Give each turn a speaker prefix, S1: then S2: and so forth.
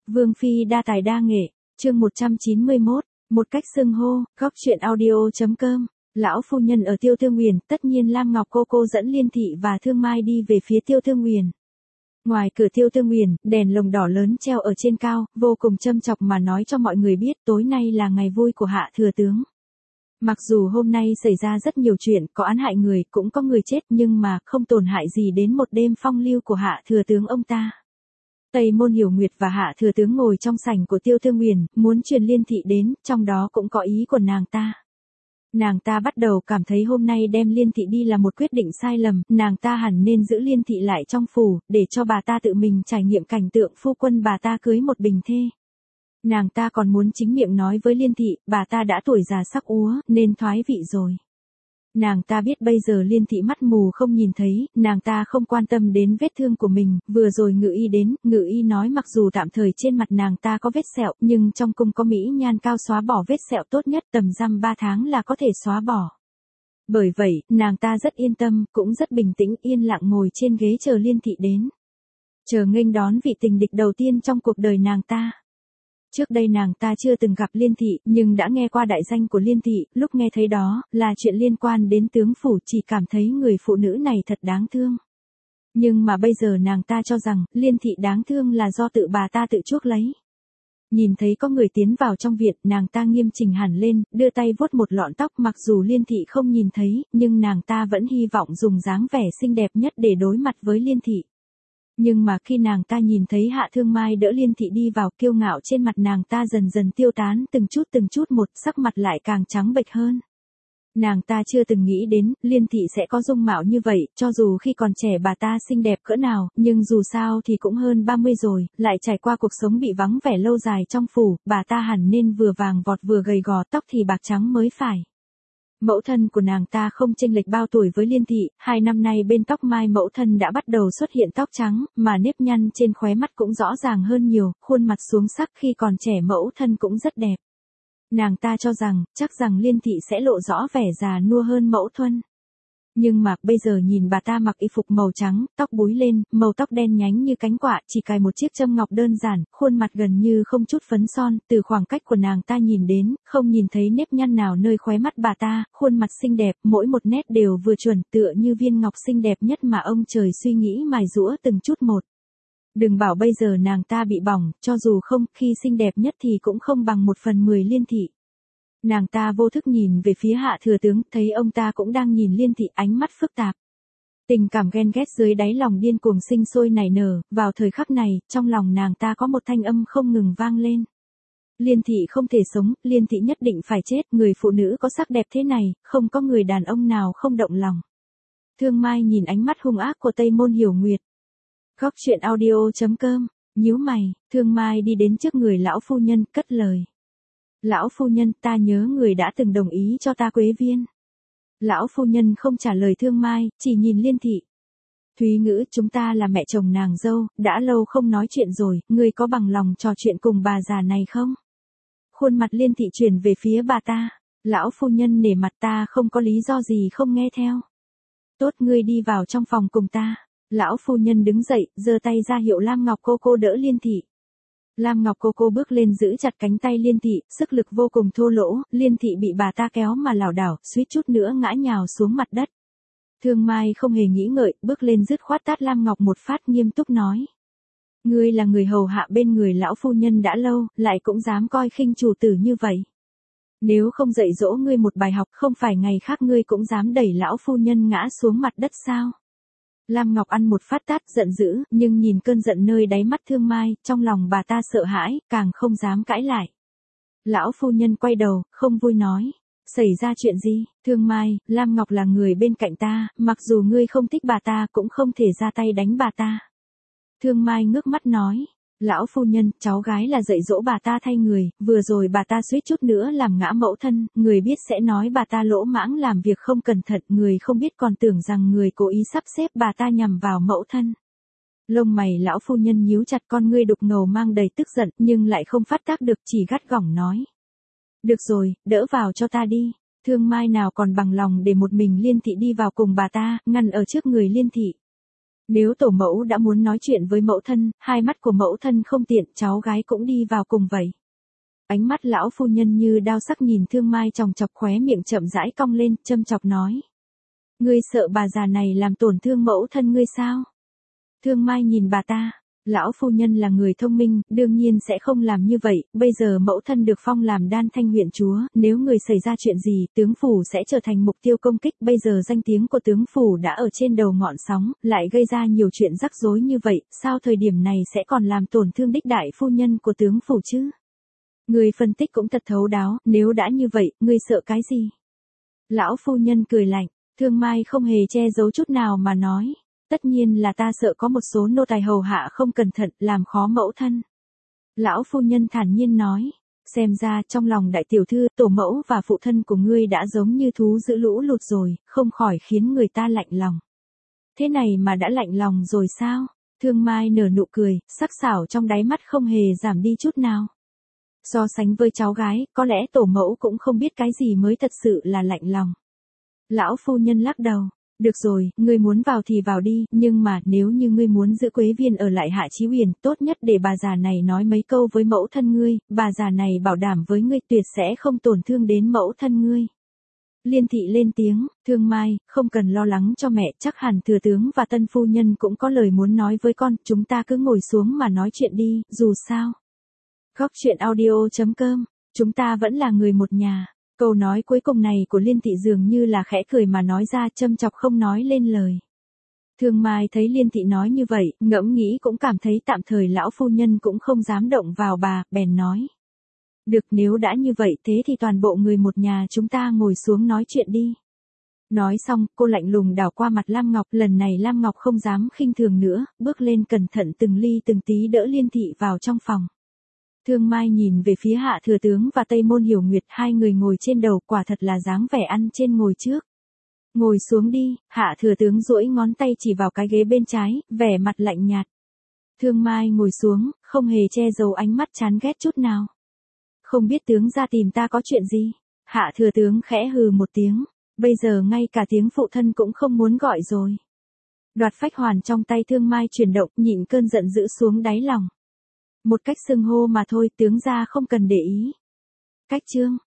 S1: Vương phi đa tài đa nghệ, chương 191, một cách xưng hô, góc truyện audio.com. Lão phu nhân ở Tiêu Thương Uyển, tất nhiên Lam Ngọc cô dẫn Liên Thị và Thương Mai đi về phía Tiêu Thương Uyển. Ngoài cửa Tiêu Thương Uyển, đèn lồng đỏ lớn treo ở trên cao, vô cùng châm chọc mà nói cho mọi người biết tối nay là ngày vui của Hạ thừa tướng. Mặc dù hôm nay xảy ra rất nhiều chuyện, có án hại người, cũng có người chết, nhưng mà không tổn hại gì đến một đêm phong lưu của Hạ thừa tướng ông ta. Tây Môn Hiểu Nguyệt và Hạ thừa tướng ngồi trong sảnh của Tiêu Thương Uyển, muốn truyền Liên Thị đến, trong đó cũng có ý của nàng ta. Nàng ta bắt đầu cảm thấy hôm nay đem Liên Thị đi là một quyết định sai lầm, nàng ta hẳn nên giữ Liên Thị lại trong phủ, để cho bà ta tự mình trải nghiệm cảnh tượng phu quân bà ta cưới một bình thê. Nàng ta còn muốn chính miệng nói với Liên Thị, bà ta đã tuổi già sắc úa, nên thoái vị rồi. Nàng ta biết bây giờ Liên Thị mắt mù không nhìn thấy, nàng ta không quan tâm đến vết thương của mình, vừa rồi Ngự Y đến, Ngự Y nói mặc dù tạm thời trên mặt nàng ta có vết sẹo, nhưng trong cung có mỹ nhan cao xóa bỏ vết sẹo tốt nhất tầm dăm 3 tháng là có thể xóa bỏ. Bởi vậy, nàng ta rất yên tâm, cũng rất bình tĩnh yên lặng ngồi trên ghế chờ Liên Thị đến. Chờ nghênh đón vị tình địch đầu tiên trong cuộc đời nàng ta. Trước đây nàng ta chưa từng gặp Liên Thị, nhưng đã nghe qua đại danh của Liên Thị, lúc nghe thấy đó, là chuyện liên quan đến tướng phủ chỉ cảm thấy người phụ nữ này thật đáng thương. Nhưng mà bây giờ nàng ta cho rằng, Liên Thị đáng thương là do tự bà ta tự chuốc lấy. Nhìn thấy có người tiến vào trong viện, nàng ta nghiêm chỉnh hẳn lên, đưa tay vuốt một lọn tóc mặc dù Liên Thị không nhìn thấy, nhưng nàng ta vẫn hy vọng dùng dáng vẻ xinh đẹp nhất để đối mặt với Liên Thị. Nhưng mà khi nàng ta nhìn thấy Hạ Thương Mai đỡ Liên Thị đi vào, kiêu ngạo trên mặt nàng ta dần dần tiêu tán từng chút một, sắc mặt lại càng trắng bệch hơn. Nàng ta chưa từng nghĩ đến, Liên Thị sẽ có dung mạo như vậy, cho dù khi còn trẻ bà ta xinh đẹp cỡ nào, nhưng dù sao thì cũng hơn 30 rồi, lại trải qua cuộc sống bị vắng vẻ lâu dài trong phủ, bà ta hẳn nên vừa vàng vọt vừa gầy gò, tóc thì bạc trắng mới phải. Mẫu thân của nàng ta không chênh lệch bao tuổi với Liên Thị, 2 năm nay bên tóc mai mẫu thân đã bắt đầu xuất hiện tóc trắng, mà nếp nhăn trên khóe mắt cũng rõ ràng hơn nhiều, khuôn mặt xuống sắc khi còn trẻ mẫu thân cũng rất đẹp. Nàng ta cho rằng, chắc rằng Liên Thị sẽ lộ rõ vẻ già nua hơn mẫu thân. Nhưng mà, bây giờ nhìn bà ta mặc y phục màu trắng, tóc búi lên, màu tóc đen nhánh như cánh quạ, chỉ cài một chiếc châm ngọc đơn giản, khuôn mặt gần như không chút phấn son, từ khoảng cách của nàng ta nhìn đến, không nhìn thấy nếp nhăn nào nơi khóe mắt bà ta, khuôn mặt xinh đẹp, mỗi một nét đều vừa chuẩn, tựa như viên ngọc xinh đẹp nhất mà ông trời suy nghĩ mài giũa từng chút một. Đừng bảo bây giờ nàng ta bị bỏng, cho dù không, khi xinh đẹp nhất thì cũng không bằng 1/10 Liên Thị. Nàng ta vô thức nhìn về phía Hạ thừa tướng, thấy ông ta cũng đang nhìn Liên Thị, ánh mắt phức tạp. Tình cảm ghen ghét dưới đáy lòng điên cuồng sinh sôi nảy nở, vào thời khắc này, trong lòng nàng ta có một thanh âm không ngừng vang lên. Liên Thị không thể sống, Liên Thị nhất định phải chết, người phụ nữ có sắc đẹp thế này, không có người đàn ông nào không động lòng. Thương Mai nhìn ánh mắt hung ác của Tây Môn Hiểu Nguyệt. Góc truyện audio.com, nhíu mày, Thương Mai đi đến trước người lão phu nhân, cất lời. Lão phu nhân, ta nhớ người đã từng đồng ý cho ta quế viên. Lão phu nhân không trả lời Thương Mai, chỉ nhìn Liên Thị. Thúy Ngữ, chúng ta là mẹ chồng nàng dâu, đã lâu không nói chuyện rồi, ngươi có bằng lòng trò chuyện cùng bà già này không? Khuôn mặt Liên Thị chuyển về phía bà ta. Lão phu nhân nể mặt, ta không có lý do gì không nghe theo. Tốt, ngươi đi vào trong phòng cùng ta. Lão phu nhân đứng dậy, giơ tay ra hiệu Lam Ngọc cô đỡ Liên Thị. Lam Ngọc cô bước lên giữ chặt cánh tay Liên Thị, sức lực vô cùng thô lỗ, Liên Thị bị bà ta kéo mà lảo đảo, suýt chút nữa ngã nhào xuống mặt đất. Thương Mai không hề nghĩ ngợi, bước lên dứt khoát tát Lam Ngọc một phát, nghiêm túc nói. Ngươi là người hầu hạ bên người lão phu nhân đã lâu, lại cũng dám coi khinh chủ tử như vậy. Nếu không dạy dỗ ngươi một bài học, không phải ngày khác ngươi cũng dám đẩy lão phu nhân ngã xuống mặt đất sao? Lam Ngọc ăn một phát tát giận dữ, nhưng nhìn cơn giận nơi đáy mắt Thương Mai, trong lòng bà ta sợ hãi, càng không dám cãi lại. Lão phu nhân quay đầu, không vui nói. Xảy ra chuyện gì? Thương Mai, Lam Ngọc là người bên cạnh ta, mặc dù ngươi không thích bà ta cũng không thể ra tay đánh bà ta. Thương Mai ngước mắt nói. Lão phu nhân, cháu gái là dạy dỗ bà ta thay người, vừa rồi bà ta suýt chút nữa làm ngã mẫu thân, người biết sẽ nói bà ta lỗ mãng làm việc không cẩn thận, người không biết còn tưởng rằng người cố ý sắp xếp bà ta nhằm vào mẫu thân. Lông mày lão phu nhân nhíu chặt, con ngươi đục ngầu mang đầy tức giận, nhưng lại không phát tác được, chỉ gắt gỏng nói. Được rồi, đỡ vào cho ta đi. Thương Mai nào còn bằng lòng để một mình Liên Thị đi vào cùng bà ta, ngăn ở trước người Liên Thị. Nếu tổ mẫu đã muốn nói chuyện với mẫu thân, hai mắt của mẫu thân không tiện, cháu gái cũng đi vào cùng vậy. Ánh mắt lão phu nhân như đao sắc nhìn Thương Mai chòng chọc, khóe miệng chậm rãi cong lên, châm chọc nói. Ngươi sợ bà già này làm tổn thương mẫu thân ngươi sao? Thương Mai nhìn bà ta. Lão phu nhân là người thông minh, đương nhiên sẽ không làm như vậy, bây giờ mẫu thân được phong làm Đan Thanh huyện chúa, nếu người xảy ra chuyện gì, tướng phủ sẽ trở thành mục tiêu công kích, bây giờ danh tiếng của tướng phủ đã ở trên đầu ngọn sóng, lại gây ra nhiều chuyện rắc rối như vậy, sao thời điểm này sẽ còn làm tổn thương đích đại phu nhân của tướng phủ chứ? Người phân tích cũng thật thấu đáo, nếu đã như vậy, ngươi sợ cái gì? Lão phu nhân cười lạnh, Thương Mai không hề che giấu chút nào mà nói. Tất nhiên là ta sợ có một số nô tài hầu hạ không cẩn thận, làm khó mẫu thân. Lão phu nhân thản nhiên nói, xem ra trong lòng đại tiểu thư, tổ mẫu và phụ thân của ngươi đã giống như thú giữ lũ lụt rồi, không khỏi khiến người ta lạnh lòng. Thế này mà đã lạnh lòng rồi sao? Thương Mai nở nụ cười, sắc sảo trong đáy mắt không hề giảm đi chút nào. So sánh với cháu gái, có lẽ tổ mẫu cũng không biết cái gì mới thật sự là lạnh lòng. Lão phu nhân lắc đầu. Được rồi, ngươi muốn vào thì vào đi, nhưng mà nếu như ngươi muốn giữ Quế Viên ở lại Hạ Chí Huyền, tốt nhất để bà già này nói mấy câu với mẫu thân ngươi, bà già này bảo đảm với ngươi tuyệt sẽ không tổn thương đến mẫu thân ngươi. Liên thị lên tiếng, Thương Mai, không cần lo lắng cho mẹ, chắc hẳn thừa tướng và tân phu nhân cũng có lời muốn nói với con, chúng ta cứ ngồi xuống mà nói chuyện đi, dù sao. Góc chuyện audio.com, chúng ta vẫn là người một nhà. Câu nói cuối cùng này của Liên thị dường như là khẽ cười mà nói ra, châm chọc không nói lên lời. Thương Mai thấy Liên thị nói như vậy, ngẫm nghĩ cũng cảm thấy tạm thời lão phu nhân cũng không dám động vào bà, bèn nói. Được, nếu đã như vậy thế thì toàn bộ người một nhà chúng ta ngồi xuống nói chuyện đi. Nói xong, cô lạnh lùng đảo qua mặt Lam Ngọc, lần này Lam Ngọc không dám khinh thường nữa, bước lên cẩn thận từng ly từng tí đỡ Liên thị vào trong phòng. Thương Mai nhìn về phía Hạ thừa tướng và Tây Môn Hiểu Nguyệt, hai người ngồi trên đầu, quả thật là dáng vẻ ăn trên ngồi trước. Ngồi xuống đi, Hạ thừa tướng duỗi ngón tay chỉ vào cái ghế bên trái, vẻ mặt lạnh nhạt. Thương Mai ngồi xuống, không hề che giấu ánh mắt chán ghét chút nào. Không biết tướng ra tìm ta có chuyện gì? Hạ thừa tướng khẽ hừ một tiếng, bây giờ ngay cả tiếng phụ thân cũng không muốn gọi rồi. Đoạt phách hoàn trong tay Thương Mai chuyển động, nhịn cơn giận dữ xuống đáy lòng. Một cách xưng hô mà thôi, tướng gia không cần để ý. Cách chương